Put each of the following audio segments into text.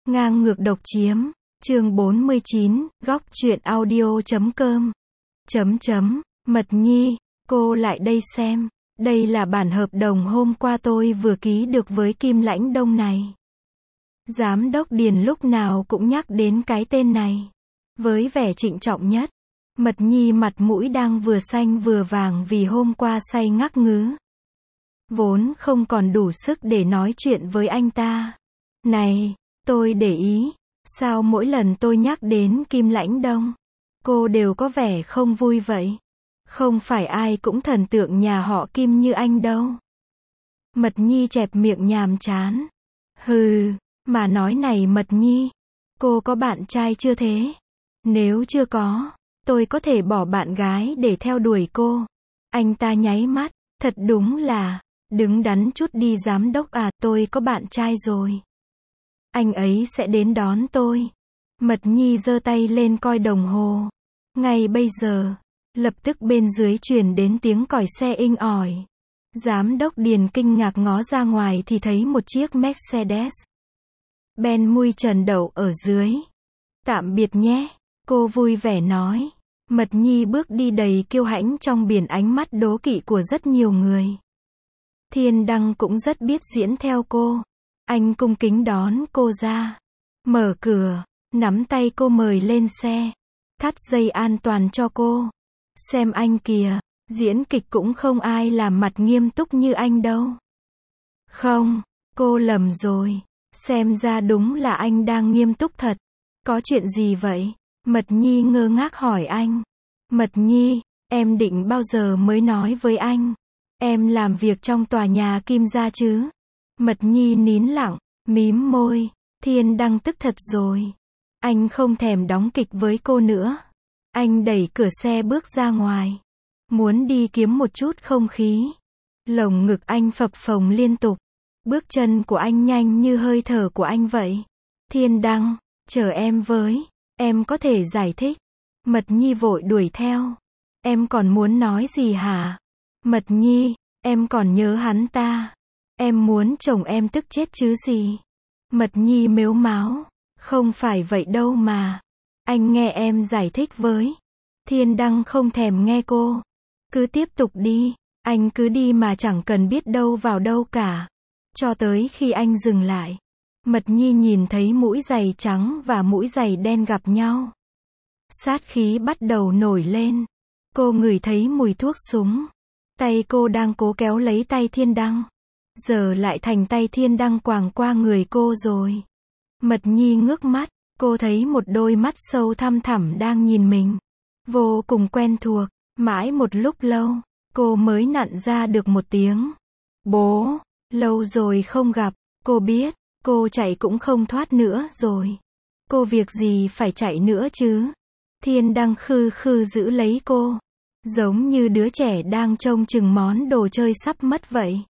Ngang ngược độc chiếm, chương 49, góc truyện audio.com. Mật Nhi, cô lại đây xem. Đây là bản hợp đồng hôm qua tôi vừa ký được với Kim Lãnh Đông này. Giám đốc Điền lúc nào cũng nhắc đến cái tên này. Với vẻ trịnh trọng nhất. Mật Nhi mặt mũi đang vừa xanh vừa vàng vì hôm qua say ngắc ngứ. Vốn không còn đủ sức để nói chuyện với anh ta. Này, tôi để ý, sao mỗi lần tôi nhắc đến Kim Lãnh Đông, cô đều có vẻ không vui vậy? Không phải ai cũng thần tượng nhà họ Kim như anh đâu. Mật Nhi chẹp miệng nhàm chán. Hừ, mà nói này Mật Nhi, cô có bạn trai chưa thế? Nếu chưa có, tôi có thể bỏ bạn gái để theo đuổi cô. Anh ta nháy mắt, thật đúng là, đứng đắn chút đi giám đốc à, tôi có bạn trai rồi. Anh ấy sẽ đến đón tôi. Mật Nhi giơ tay lên coi đồng hồ. Ngay bây giờ, lập tức bên dưới truyền đến tiếng còi xe inh ỏi. Giám đốc Điền kinh ngạc ngó ra ngoài thì thấy một chiếc Mercedes Benz mui trần đậu ở dưới. Tạm biệt nhé, cô vui vẻ nói. Mật Nhi bước đi đầy kiêu hãnh trong biển ánh mắt đố kỵ của rất nhiều người. Thiên Đăng cũng rất biết diễn theo cô. Anh cung kính đón cô ra. Mở cửa, nắm tay cô mời lên xe. Thắt dây an toàn cho cô. Xem anh kìa, diễn kịch cũng không ai làm mặt nghiêm túc như anh đâu. Không, cô lầm rồi. Xem ra đúng là anh đang nghiêm túc thật. Có chuyện gì vậy? Mật Nhi ngơ ngác hỏi anh. Mật Nhi, em định bao giờ mới nói với anh? Em làm việc trong tòa nhà Kim gia chứ? Mật Nhi nín lặng, mím môi. Thiên Đăng tức thật rồi. Anh không thèm đóng kịch với cô nữa. Anh đẩy cửa xe bước ra ngoài. Muốn đi kiếm một chút không khí. Lồng ngực anh phập phồng liên tục. Bước chân của anh nhanh như hơi thở của anh vậy. Thiên Đăng, chờ em với. Em có thể giải thích. Mật Nhi vội đuổi theo. Em còn muốn nói gì hả? Mật Nhi, em còn nhớ hắn ta. Em muốn chồng em tức chết chứ gì. Mật Nhi mếu máo. Không phải vậy đâu mà. Anh nghe em giải thích với. Thiên Đăng không thèm nghe cô. Cứ tiếp tục đi. Anh cứ đi mà chẳng cần biết đâu vào đâu cả. Cho tới khi anh dừng lại. Mật Nhi nhìn thấy mũi giày trắng và mũi giày đen gặp nhau. Sát khí bắt đầu nổi lên. Cô ngửi thấy mùi thuốc súng. Tay cô đang cố kéo lấy tay Thiên Đăng. Giờ lại thành tay Thiên Đăng quàng qua người cô rồi. Mật Nhi ngước mắt. Cô thấy một đôi mắt sâu thăm thẳm đang nhìn mình. Vô cùng quen thuộc. Mãi một lúc lâu, cô mới nặn ra được một tiếng. Bố, lâu rồi không gặp. Cô biết, cô chạy cũng không thoát nữa rồi. Cô việc gì phải chạy nữa chứ? Thiên Đăng khư khư giữ lấy cô. Giống như đứa trẻ đang trông chừng món đồ chơi sắp mất vậy.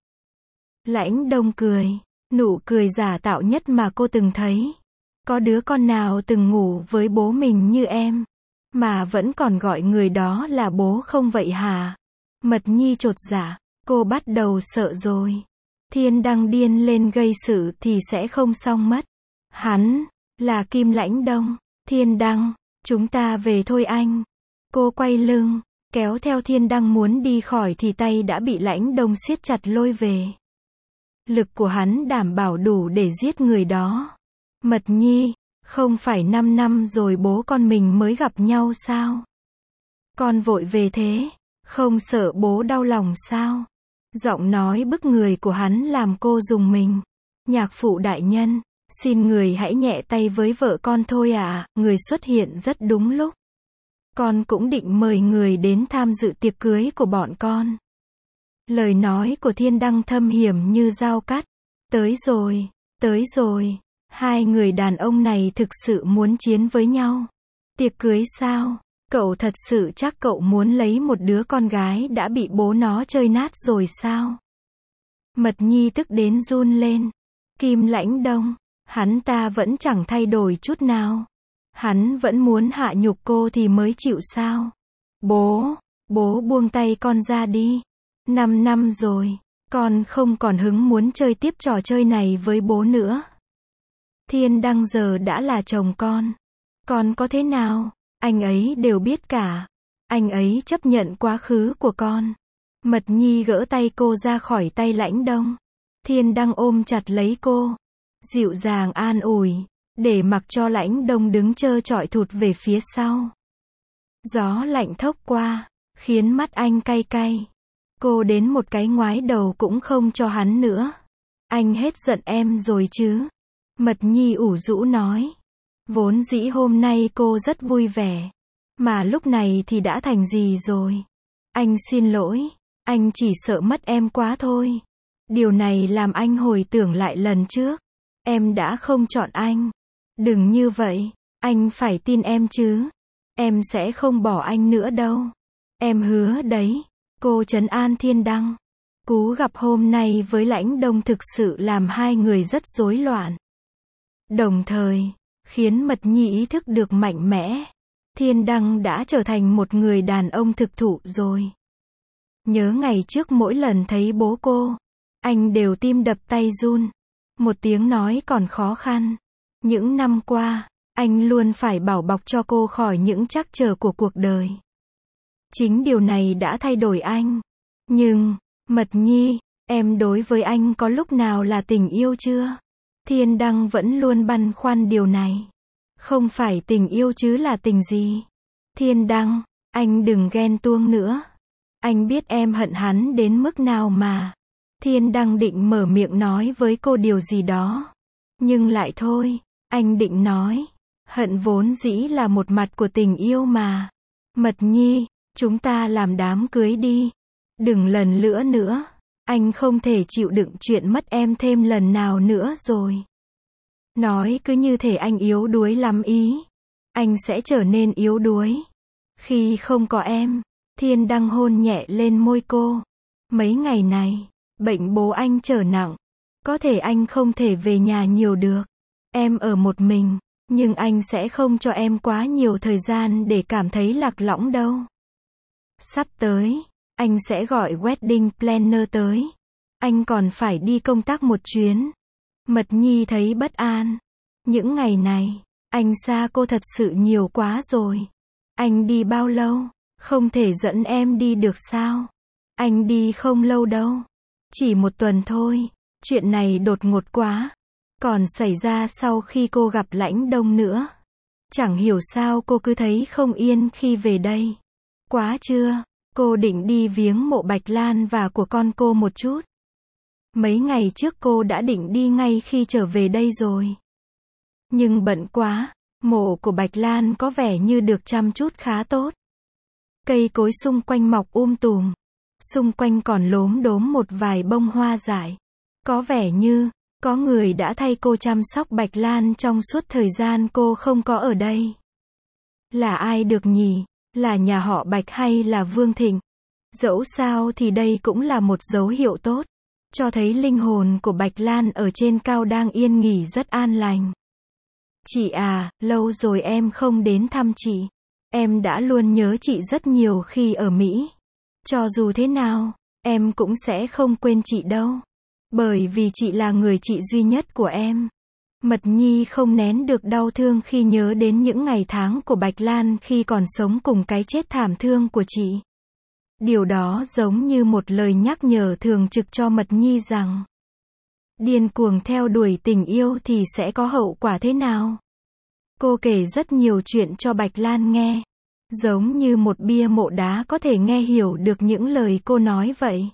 Lãnh Đông cười. Nụ cười giả tạo nhất mà cô từng thấy. Có đứa con nào từng ngủ với bố mình như em, mà vẫn còn gọi người đó là bố không vậy hả? Mật Nhi chột dạ. Cô bắt đầu sợ rồi. Thiên Đăng điên lên gây sự thì sẽ không xong mất. Hắn là Kim Lãnh Đông. Thiên Đăng, chúng ta về thôi anh. Cô quay lưng, kéo theo Thiên Đăng muốn đi khỏi thì tay đã bị Lãnh Đông siết chặt lôi về. Lực của hắn đảm bảo đủ để giết người đó. Mật Nhi, không phải 5 năm rồi bố con mình mới gặp nhau sao? Con vội về thế, không sợ bố đau lòng sao? Giọng nói bức người của hắn làm cô rùng mình. Nhạc phụ đại nhân, xin người hãy nhẹ tay với vợ con thôi ạ. Người xuất hiện rất đúng lúc. Con cũng định mời người đến tham dự tiệc cưới của bọn con. Lời nói của Thiên Đăng thâm hiểm như dao cắt. Tới rồi, tới rồi. Hai người đàn ông này thực sự muốn chiến với nhau. Tiệc cưới sao? Cậu thật sự chắc cậu muốn lấy một đứa con gái đã bị bố nó chơi nát rồi sao? Mật Nhi tức đến run lên. Kim Lãnh Đông, hắn ta vẫn chẳng thay đổi chút nào. Hắn vẫn muốn hạ nhục cô thì mới chịu sao? Bố buông tay con ra đi. 5 năm rồi, con không còn hứng muốn chơi tiếp trò chơi này với bố nữa. Thiên Đăng giờ đã là chồng con có thế nào, anh ấy đều biết cả. Anh ấy chấp nhận quá khứ của con. Mật Nhi gỡ tay cô ra khỏi tay Lãnh Đông. Thiên Đăng ôm chặt lấy cô, dịu dàng an ủi, để mặc cho Lãnh Đông đứng trơ trọi thụt về phía sau. Gió lạnh thốc qua, khiến mắt anh cay cay. Cô đến một cái ngoái đầu cũng không cho hắn nữa. Anh hết giận em rồi chứ? Mật Nhi ủ rũ nói. Vốn dĩ hôm nay cô rất vui vẻ, mà lúc này thì đã thành gì rồi? Anh xin lỗi, anh chỉ sợ mất em quá thôi. Điều này làm anh hồi tưởng lại lần trước. Em đã không chọn anh. Đừng như vậy, anh phải tin em chứ. Em sẽ không bỏ anh nữa đâu. Em hứa đấy. Cô trấn an Thiên Đăng. Cú gặp hôm nay với Lãnh Đông thực sự làm hai người rất rối loạn. Đồng thời, khiến Mật Nhi ý thức được mạnh mẽ. Thiên Đăng đã trở thành một người đàn ông thực thụ rồi. Nhớ ngày trước mỗi lần thấy bố cô, anh đều tim đập tay run. Một tiếng nói còn khó khăn. Những năm qua, anh luôn phải bảo bọc cho cô khỏi những trắc trở của cuộc đời. Chính điều này đã thay đổi anh. Nhưng, Mật Nhi, em đối với anh có lúc nào là tình yêu chưa? Thiên Đăng vẫn luôn băn khoăn điều này. Không phải tình yêu chứ là tình gì? Thiên Đăng, anh đừng ghen tuông nữa. Anh biết em hận hắn đến mức nào mà. Thiên Đăng định mở miệng nói với cô điều gì đó. Nhưng lại thôi, anh định nói. Hận vốn dĩ là một mặt của tình yêu mà. Mật Nhi, chúng ta làm đám cưới đi. Đừng lần nữa. Anh không thể chịu đựng chuyện mất em thêm lần nào nữa rồi. Nói cứ như thể anh yếu đuối lắm ý. Anh sẽ trở nên yếu đuối khi không có em. Thiên Đăng hôn nhẹ lên môi cô. Mấy ngày này, bệnh bố anh trở nặng. Có thể anh không thể về nhà nhiều được. Em ở một mình, nhưng anh sẽ không cho em quá nhiều thời gian để cảm thấy lạc lõng đâu. Sắp tới, anh sẽ gọi wedding planner tới. Anh còn phải đi công tác một chuyến. Mật Nhi thấy bất an. Những ngày này, anh xa cô thật sự nhiều quá rồi. Anh đi bao lâu? Không thể dẫn em đi được sao? Anh đi không lâu đâu. Chỉ một tuần thôi. Chuyện này đột ngột quá. Còn xảy ra sau khi cô gặp Lãnh Đông nữa. Chẳng hiểu sao cô cứ thấy không yên khi về đây. Quá chưa? Cô định đi viếng mộ Bạch Lan và của con cô một chút. Mấy ngày trước cô đã định đi ngay khi trở về đây rồi. Nhưng bận quá, mộ của Bạch Lan có vẻ như được chăm chút khá tốt. Cây cối xung quanh mọc tùm. Xung quanh còn lốm đốm một vài bông hoa dại. Có vẻ như, có người đã thay cô chăm sóc Bạch Lan trong suốt thời gian cô không có ở đây. Là ai được nhỉ? Là nhà họ Bạch hay là Vương Thịnh? Dẫu sao thì đây cũng là một dấu hiệu tốt. Cho thấy linh hồn của Bạch Lan ở trên cao đang yên nghỉ rất an lành. Chị à, lâu rồi em không đến thăm chị. Em đã luôn nhớ chị rất nhiều khi ở Mỹ. Cho dù thế nào, em cũng sẽ không quên chị đâu. Bởi vì chị là người chị duy nhất của em. Mật Nhi không nén được đau thương khi nhớ đến những ngày tháng của Bạch Lan khi còn sống cùng cái chết thảm thương của chị. Điều đó giống như một lời nhắc nhở thường trực cho Mật Nhi rằng điên cuồng theo đuổi tình yêu thì sẽ có hậu quả thế nào. Cô kể rất nhiều chuyện cho Bạch Lan nghe. Giống như một bia mộ đá có thể nghe hiểu được những lời cô nói vậy.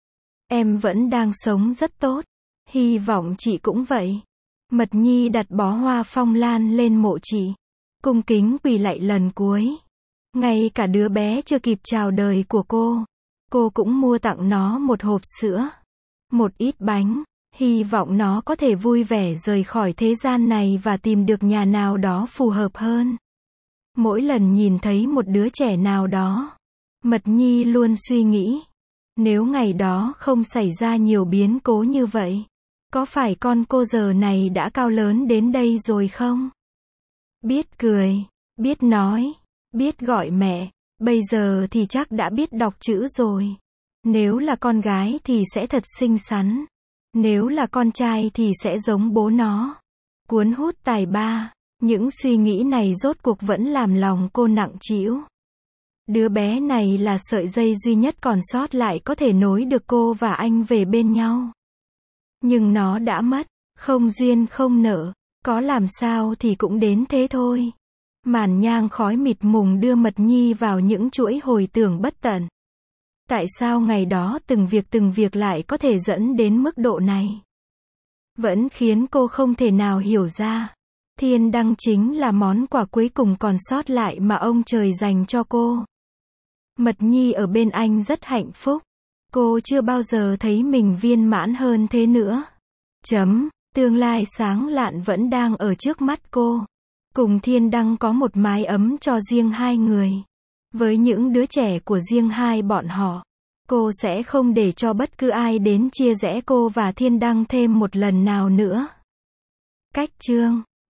Em vẫn đang sống rất tốt. Hy vọng chị cũng vậy. Mật Nhi đặt bó hoa phong lan lên mộ chị. Cung kính quỳ lạy lần cuối. Ngay cả đứa bé chưa kịp chào đời của cô cũng mua tặng nó một hộp sữa, một ít bánh, hy vọng nó có thể vui vẻ rời khỏi thế gian này và tìm được nhà nào đó phù hợp hơn. Mỗi lần nhìn thấy một đứa trẻ nào đó, Mật Nhi luôn suy nghĩ, nếu ngày đó không xảy ra nhiều biến cố như vậy, có phải con cô giờ này đã cao lớn đến đây rồi không? Biết cười, biết nói, biết gọi mẹ, bây giờ thì chắc đã biết đọc chữ rồi. Nếu là con gái thì sẽ thật xinh xắn. Nếu là con trai thì sẽ giống bố nó. Cuốn hút tài ba. Những suy nghĩ này rốt cuộc vẫn làm lòng cô nặng trĩu. Đứa bé này là sợi dây duy nhất còn sót lại có thể nối được cô và anh về bên nhau. Nhưng nó đã mất, không duyên không nợ, có làm sao thì cũng đến thế thôi. Màn nhang khói mịt mùng đưa Mật Nhi vào những chuỗi hồi tưởng bất tận. Tại sao ngày đó từng việc lại có thể dẫn đến mức độ này? Vẫn khiến cô không thể nào hiểu ra. Thiên đăng chính là món quà cuối cùng còn sót lại mà ông trời dành cho cô. Mật Nhi ở bên anh rất hạnh phúc. Cô chưa bao giờ thấy mình viên mãn hơn thế nữa. Tương lai sáng lạn vẫn đang ở trước mắt cô. Cùng Thiên đăng có một mái ấm cho riêng hai người. Với những đứa trẻ của riêng hai bọn họ, cô sẽ không để cho bất cứ ai đến chia rẽ cô và Thiên đăng thêm một lần nào nữa. Cách chương